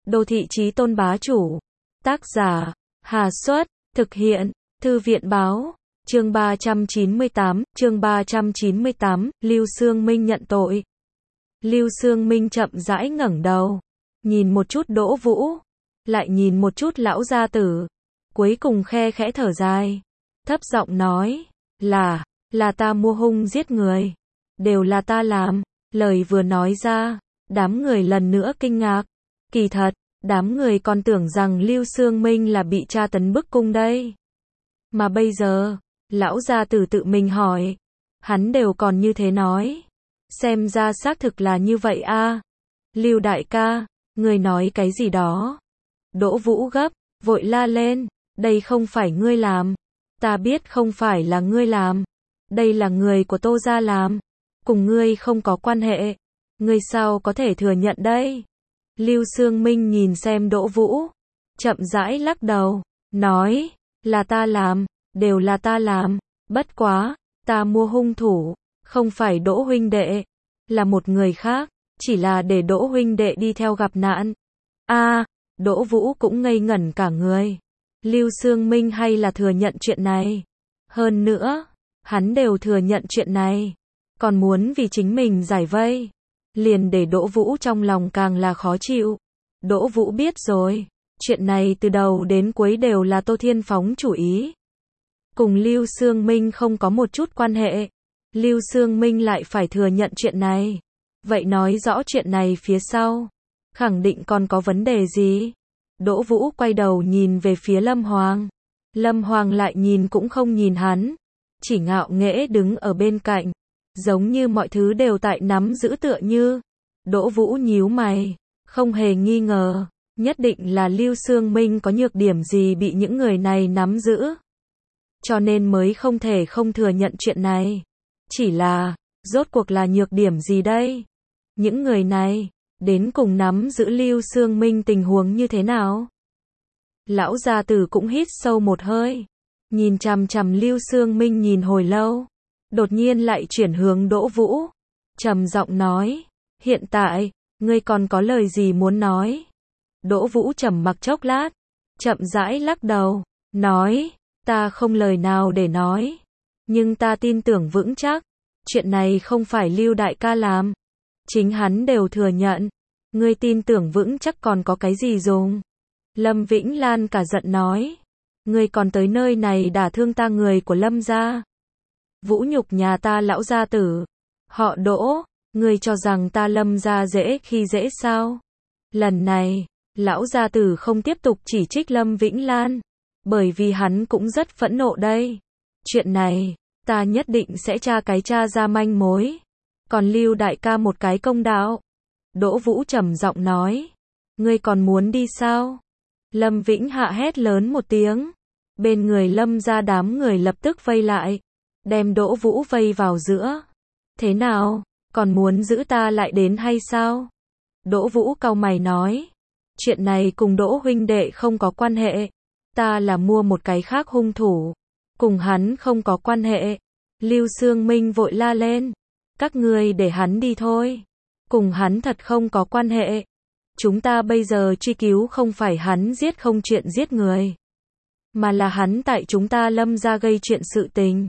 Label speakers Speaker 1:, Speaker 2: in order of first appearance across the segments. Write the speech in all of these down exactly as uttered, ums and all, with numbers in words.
Speaker 1: Đô thị chí tôn bá chủ. Tác giả, Hà Xuất, thực hiện, Thư viện báo. Chương ba trăm chín mươi tám, chương ba trăm chín mươi tám, Lưu Xương Minh nhận tội. Lưu Xương Minh chậm rãi ngẩng đầu, nhìn một chút Đỗ Vũ, lại nhìn một chút lão gia tử, cuối cùng khe khẽ thở dài, thấp giọng nói, là, là ta mua hung giết người, đều là ta làm. Lời vừa nói ra, đám người lần nữa kinh ngạc, kỳ thật, đám người còn tưởng rằng Lưu Xương Minh là bị tra tấn bức cung đây. Mà bây giờ, lão gia tử tự mình hỏi, hắn đều còn như thế nói. Xem ra xác thực là như vậy a. Lưu đại ca, ngươi nói cái gì đó? Đỗ Vũ gấp, vội la lên, đây không phải ngươi làm. Ta biết không phải là ngươi làm. Đây là người của Tô gia làm. Cùng ngươi không có quan hệ. Ngươi sao có thể thừa nhận đây? Lưu Xương Minh nhìn xem Đỗ Vũ, chậm rãi lắc đầu, nói, là ta làm, đều là ta làm, bất quá, ta mua hung thủ, không phải Đỗ huynh đệ, là một người khác, chỉ là để Đỗ huynh đệ đi theo gặp nạn. A, à, Đỗ Vũ cũng ngây ngẩn cả người. Lưu Xương Minh hay là thừa nhận chuyện này? Hơn nữa, hắn đều thừa nhận chuyện này, còn muốn vì chính mình giải vây, liền để Đỗ Vũ trong lòng càng là khó chịu. Đỗ Vũ biết rồi, chuyện này từ đầu đến cuối đều là Tô Thiên phóng chủ ý, cùng Lưu Xương Minh không có một chút quan hệ. Lưu Xương Minh lại phải thừa nhận chuyện này, vậy nói rõ chuyện này phía sau khẳng định còn có vấn đề gì. Đỗ Vũ quay đầu nhìn về phía Lâm Hoàng, Lâm Hoàng lại nhìn cũng không nhìn hắn, chỉ ngạo nghễ đứng ở bên cạnh, giống như mọi thứ đều tại nắm giữ tựa như. Đỗ Vũ nhíu mày, không hề nghi ngờ, nhất định là Lưu Xương Minh có nhược điểm gì bị những người này nắm giữ, cho nên mới không thể không thừa nhận chuyện này. Chỉ là, rốt cuộc là nhược điểm gì đây? Những người này, đến cùng nắm giữ Lưu Xương Minh tình huống như thế nào? Lão gia tử cũng hít sâu một hơi, nhìn chằm chằm Lưu Xương Minh nhìn hồi lâu, đột nhiên lại chuyển hướng Đỗ Vũ, trầm giọng nói, hiện tại, ngươi còn có lời gì muốn nói? Đỗ Vũ trầm mặc chốc lát, chậm rãi lắc đầu, nói, ta không lời nào để nói, nhưng ta tin tưởng vững chắc, chuyện này không phải Lưu đại ca làm, chính hắn đều thừa nhận, ngươi tin tưởng vững chắc còn có cái gì dùng? Lâm Vĩnh Lan cả giận nói, ngươi còn tới nơi này đả thương ta người của Lâm gia, vũ nhục nhà ta lão gia tử, họ Đỗ, ngươi cho rằng ta Lâm gia dễ khi dễ sao? Lần này, lão gia tử không tiếp tục chỉ trích Lâm Vĩnh Lan, bởi vì hắn cũng rất phẫn nộ đây. Chuyện này, ta nhất định sẽ tra cái tra ra manh mối, còn Lưu đại ca một cái công đạo. Đỗ Vũ trầm giọng nói, ngươi còn muốn đi sao? Lâm Vĩnh Hạ hét lớn một tiếng, bên người Lâm gia đám người lập tức vây lại, đem Đỗ Vũ vây vào giữa. Thế nào, còn muốn giữ ta lại đến hay sao? Đỗ Vũ cau mày nói, chuyện này cùng Đỗ huynh đệ không có quan hệ, ta là mua một cái khác hung thủ, cùng hắn không có quan hệ. Lưu Xương Minh vội la lên, các ngươi để hắn đi thôi, cùng hắn thật không có quan hệ. Chúng ta bây giờ truy cứu không phải hắn giết không chuyện giết người, mà là hắn tại chúng ta Lâm gia gây chuyện sự tình.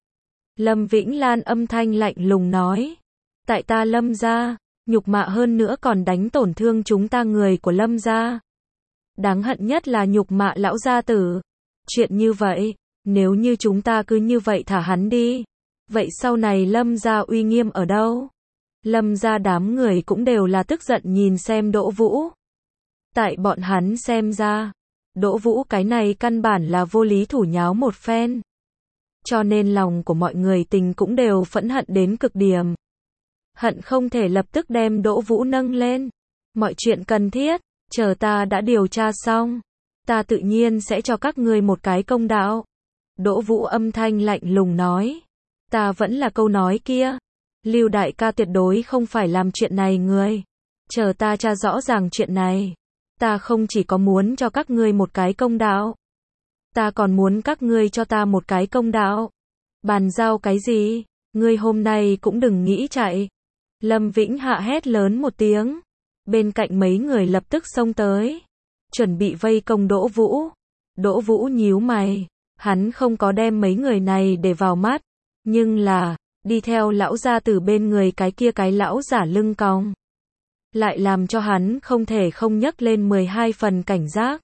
Speaker 1: Lâm Vĩnh Lan âm thanh lạnh lùng nói, tại ta Lâm gia, nhục mạ hơn nữa còn đánh tổn thương chúng ta người của Lâm gia. Đáng hận nhất là nhục mạ lão gia tử. Chuyện như vậy, nếu như chúng ta cứ như vậy thả hắn đi, vậy sau này Lâm gia uy nghiêm ở đâu? Lâm gia đám người cũng đều là tức giận nhìn xem Đỗ Vũ. Tại bọn hắn xem ra, Đỗ Vũ cái này căn bản là vô lý thủ nháo một phen, cho nên lòng của mọi người tình cũng đều phẫn hận đến cực điểm, hận không thể lập tức đem Đỗ Vũ nâng lên. Mọi chuyện cần thiết, chờ ta đã điều tra xong, ta tự nhiên sẽ cho các ngươi một cái công đạo. Đỗ Vũ âm thanh lạnh lùng nói, ta vẫn là câu nói kia, Lưu đại ca tuyệt đối không phải làm chuyện này người, chờ ta tra rõ ràng chuyện này, ta không chỉ có muốn cho các ngươi một cái công đạo, ta còn muốn các ngươi cho ta một cái công đạo. Bàn giao cái gì? Ngươi hôm nay cũng đừng nghĩ chạy. Lâm Vĩnh Hạ hét lớn một tiếng, Bên cạnh mấy người lập tức xông tới, chuẩn bị vây công Đỗ Vũ. Đỗ Vũ nhíu mày, hắn không có đem mấy người này để vào mắt, nhưng là, đi theo lão gia tử bên người cái kia cái lão giả lưng còng, lại làm cho hắn không thể không nhấc lên mười hai phần cảnh giác.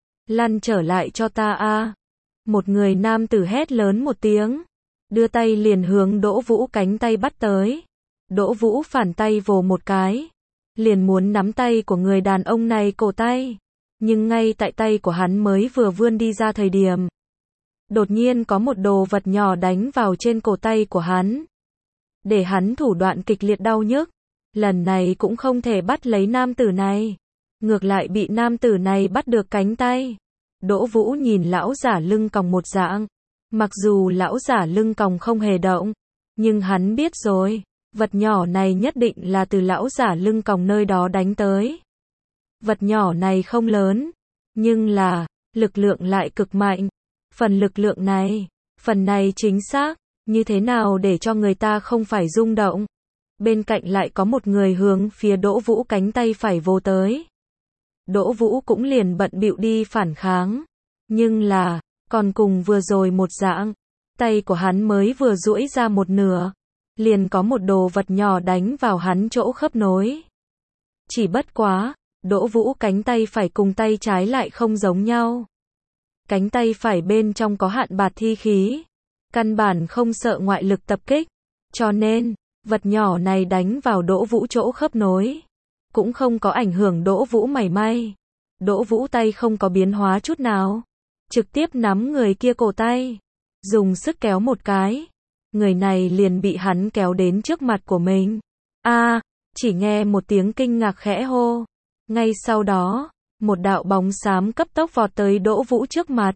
Speaker 1: Lăn trở lại cho ta a. Một người nam tử hét lớn một tiếng, đưa tay liền hướng Đỗ Vũ cánh tay bắt tới. Đỗ Vũ phản tay vồ một cái, liền muốn nắm tay của người đàn ông này cổ tay, nhưng ngay tại tay của hắn mới vừa vươn đi ra thời điểm, đột nhiên có một đồ vật nhỏ đánh vào trên cổ tay của hắn, để hắn thủ đoạn kịch liệt đau nhức. Lần này cũng không thể bắt lấy nam tử này, ngược lại bị nam tử này bắt được cánh tay. Đỗ Vũ nhìn lão giả lưng còng một dạng, mặc dù lão giả lưng còng không hề động, nhưng hắn biết rồi, vật nhỏ này nhất định là từ lão giả lưng còng nơi đó đánh tới. Vật nhỏ này không lớn, nhưng là, lực lượng lại cực mạnh. Phần lực lượng này, phần này chính xác, như thế nào để cho người ta không phải rung động. Bên cạnh lại có một người hướng phía Đỗ Vũ cánh tay phải vồ tới. Đỗ Vũ cũng liền bận bịu đi phản kháng, nhưng là, còn cùng vừa rồi một dạng, tay của hắn mới vừa duỗi ra một nửa, liền có một đồ vật nhỏ đánh vào hắn chỗ khớp nối. Chỉ bất quá, Đỗ Vũ cánh tay phải cùng tay trái lại không giống nhau. Cánh tay phải bên trong có hạn bạt thi khí, căn bản không sợ ngoại lực tập kích, cho nên, vật nhỏ này đánh vào Đỗ Vũ chỗ khớp nối, cũng không có ảnh hưởng Đỗ Vũ mảy may. Đỗ Vũ tay không có biến hóa chút nào, trực tiếp nắm người kia cổ tay, dùng sức kéo một cái, người này liền bị hắn kéo đến trước mặt của mình. A, chỉ nghe một tiếng kinh ngạc khẽ hô, ngay sau đó, một đạo bóng xám cấp tốc vọt tới Đỗ Vũ trước mặt.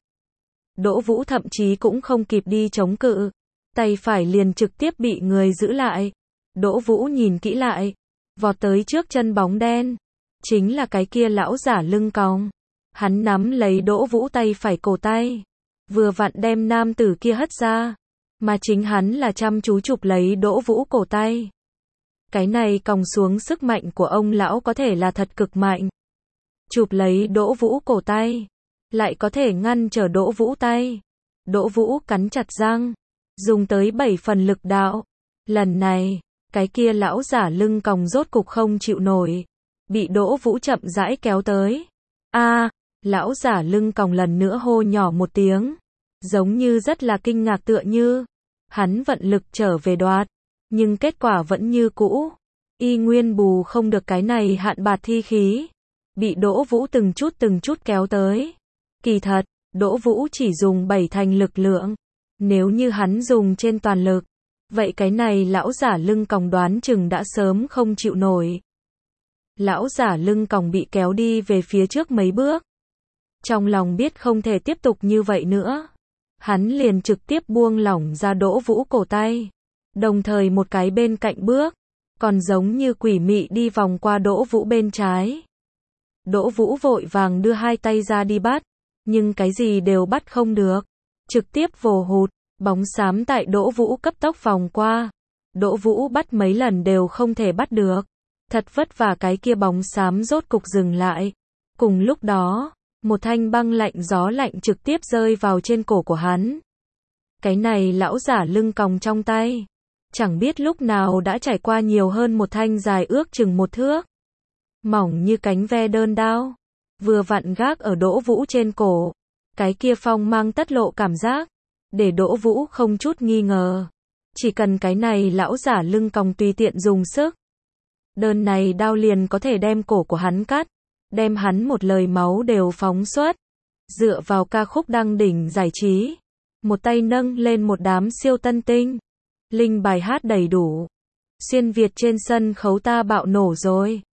Speaker 1: Đỗ Vũ thậm chí cũng không kịp đi chống cự, tay phải liền trực tiếp bị người giữ lại. Đỗ Vũ nhìn kỹ lại, vọt tới trước chân bóng đen, chính là cái kia lão giả lưng còng. Hắn nắm lấy Đỗ Vũ tay phải cổ tay, vừa vặn đem nam tử kia hất ra, mà chính hắn là chăm chú chụp lấy Đỗ Vũ cổ tay. Cái này còng xuống sức mạnh của ông lão có thể là thật cực mạnh. Chụp lấy Đỗ Vũ cổ tay, lại có thể ngăn trở Đỗ Vũ tay. Đỗ Vũ cắn chặt răng, dùng tới bảy phần lực đạo. Lần này, cái kia lão giả lưng còng rốt cục không chịu nổi, bị Đỗ Vũ chậm rãi kéo tới. A, lão giả lưng còng lần nữa hô nhỏ một tiếng, giống như rất là kinh ngạc tựa như. Hắn vận lực trở về đoạt, nhưng kết quả vẫn như cũ, y nguyên bù không được cái này hạn bạt thi khí, bị Đỗ Vũ từng chút từng chút kéo tới. Kỳ thật, Đỗ Vũ chỉ dùng bảy thành lực lượng, nếu như hắn dùng trên toàn lực, vậy cái này lão giả lưng còng đoán chừng đã sớm không chịu nổi. Lão giả lưng còng bị kéo đi về phía trước mấy bước, trong lòng biết không thể tiếp tục như vậy nữa, hắn liền trực tiếp buông lỏng ra Đỗ Vũ cổ tay, đồng thời một cái bên cạnh bước, còn giống như quỷ mị đi vòng qua Đỗ Vũ bên trái. Đỗ Vũ vội vàng đưa hai tay ra đi bắt, nhưng cái gì đều bắt không được, trực tiếp vồ hụt, bóng xám tại Đỗ Vũ cấp tốc vòng qua. Đỗ Vũ bắt mấy lần đều không thể bắt được, thật vất vả cái kia bóng xám rốt cục dừng lại. Cùng lúc đó, một thanh băng lạnh gió lạnh trực tiếp rơi vào trên cổ của hắn. Cái này lão giả lưng còng trong tay, chẳng biết lúc nào đã trải qua nhiều hơn một thanh dài ước chừng một thước, mỏng như cánh ve đơn đao, vừa vặn gác ở Đỗ Vũ trên cổ. Cái kia phong mang tất lộ cảm giác, để Đỗ Vũ không chút nghi ngờ, chỉ cần cái này lão giả lưng còng tùy tiện dùng sức, đơn này đao liền có thể đem cổ của hắn cắt, đem hắn một lời máu đều phóng xuất. Dựa vào ca khúc đăng đỉnh giải trí, một tay nâng lên một đám siêu tân tinh, linh bài hát đầy đủ, xuyên Việt trên sân khấu ta bạo nổ rồi.